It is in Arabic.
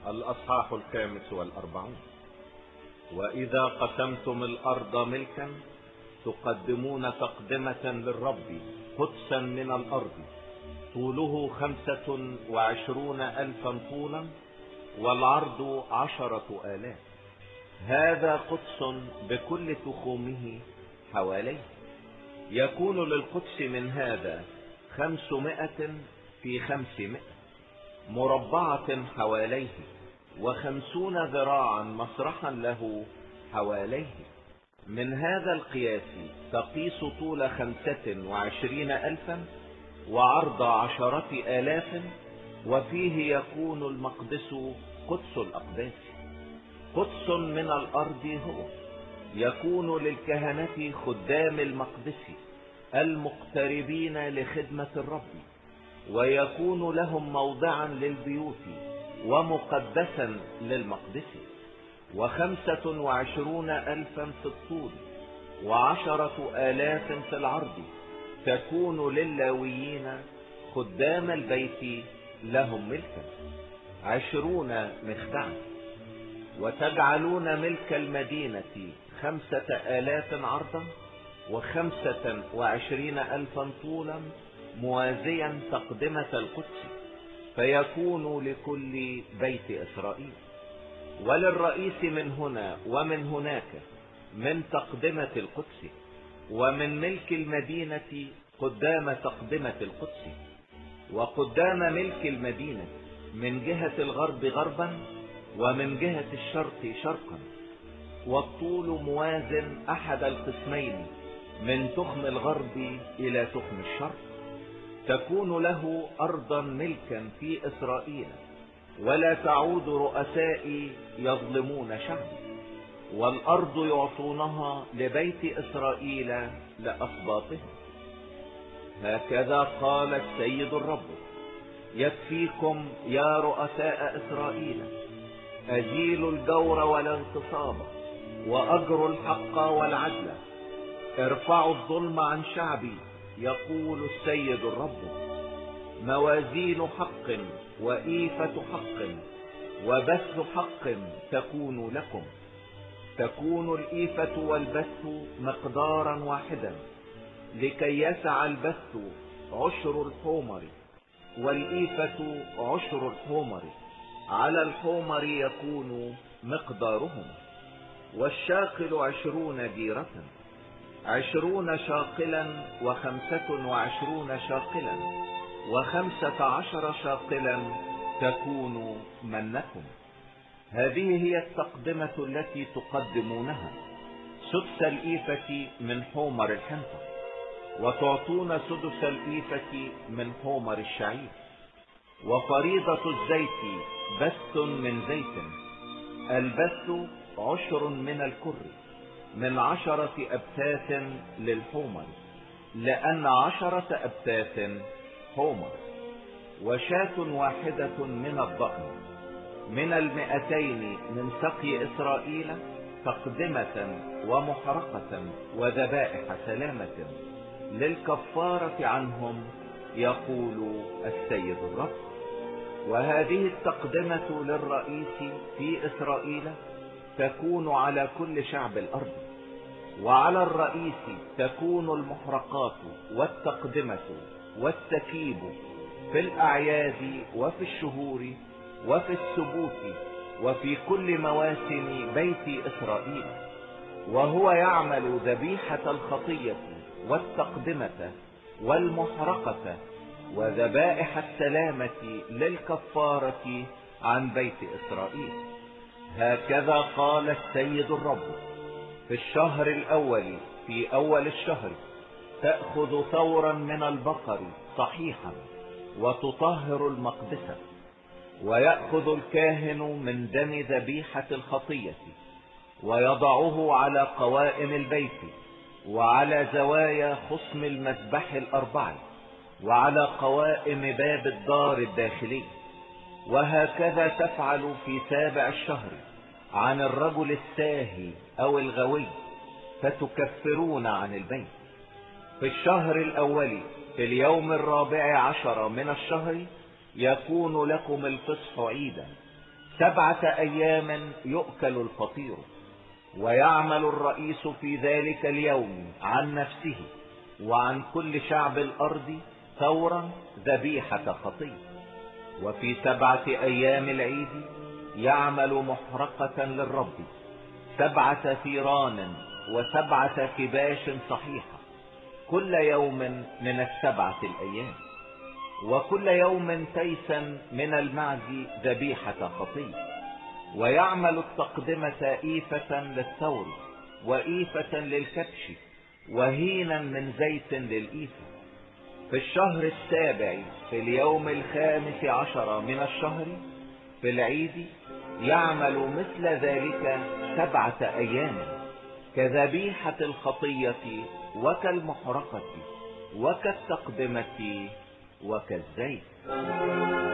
الأصحاح 45. وإذا قسمتم الأرض ملكا تقدمون تقدمة للرب قدسا من الأرض، طوله 25,000 طولا والعرض 10,000. هذا قدس بكل تخومه حواليه. يكون للقدس من هذا 500 في 500 مربعة حواليه، 50 ذراعا مسرحا له حواليه. من هذا القياس تقيس طول 25,000 وعرض 10,000، وفيه يكون المقدس قدس الأقداس. قدس من الأرض هو يكون للكهنة خدام المقدس المقتربين لخدمة الرب، ويكون لهم موضعا للبيوت ومقدسا للمقدس. 25,000 في الطول و10,000 في العرض تكون للاويين خدام البيت لهم ملكا 20 مخدعا. وتجعلون ملك المدينة 5,000 عرضا و25,000 طولا موازيا تقدمة القدس، فيكون لكل بيت إسرائيل. وللرئيس من هنا ومن هناك من تقدمة القدس، ومن ملك المدينة قدام تقدمة القدس، وقدام ملك المدينة من جهة الغرب غربا ومن جهة الشرق شرقا. والطول موازن أحد القسمين من تخم الغرب إلى تخم الشرق. تكون له أرضا ملكا في إسرائيل، ولا تعود رؤسائي يظلمون شعبي، والأرض يعطونها لبيت إسرائيل لأسباطهم. هكذا قال السيد الرب: يكفيكم يا رؤساء إسرائيل، أزيلوا الجور والاغتصاب وأجروا الحق والعدل، ارفعوا الظلم عن شعبي، يقول السيد الرب. موازين حق وإيفة حق وبث حق تكون لكم. تكون الإيفة والبث مقدارا واحدا، لكي يسع البث 10 الحمر والإيفة 10 الحمر، على الحمر يكون مقدارهم. والشاقل 20 جيرة، 20 شاقلا و25 شاقلا و15 شاقلا تكون منكم. هذه هي التقدمة التي تقدمونها: سدس الإيفة من حمر الحنطة، وتعطون سدس الإيفة من حمر الشعير. وفريضة الزيت بث من زيت، البث 10 من الكر، من 10 أبثاث للحمر، لأن 10 أبثاث حمر. وشاة واحدة من الضأن من 200 من سقي إسرائيل، تقدمة ومحرقة وذبائح سلامة للكفارة عنهم، يقول السيد الرب. وهذه التقدمة للرئيس في إسرائيل تكون على كل شعب الأرض. وعلى الرئيس تكون المحرقات والتقدمة والتكيب في الأعياد وفي الشهور وفي السبوت وفي كل مواسم بيت إسرائيل. وهو يعمل ذبيحة الخطية والتقدمة والمحرقة وذبائح السلامة للكفارة عن بيت إسرائيل. هكذا قال السيد الرب: في الشهر الأول في أول الشهر تأخذ ثورا من البقر صحيحا وتطهر المقدسة. ويأخذ الكاهن من دم ذبيحة الخطية ويضعه على قوائم البيت وعلى زوايا خصم المذبح الأربع وعلى قوائم باب الدار الداخلي. وهكذا تفعل في 7 الشهر عن الرجل الساهي أو الغوي، فتكفرون عن البيت. في الشهر الأول في اليوم 14 من الشهر يكون لكم الفصح عيدا، 7 أيام يؤكل الفطير، ويعمل الرئيس في ذلك اليوم عن نفسه وعن كل شعب الأرض ثورا ذبيحة خطية. وفي 7 أيام العيد يعمل محرقة للرب 7 ثيران و7 كباش صحيحة كل يوم من 7 الأيام، وكل يوم تيسا من المعز ذبيحة خطية. ويعمل التقدمة إيفة للثور وإيفة للكبش وهينا من زيت للإيفة. في الشهر 7 في اليوم 15 من الشهر في العيد يعمل مثل ذلك 7 أيام كذبيحة الخطية وكالمحرقة وكالتقدمة وكالزيت.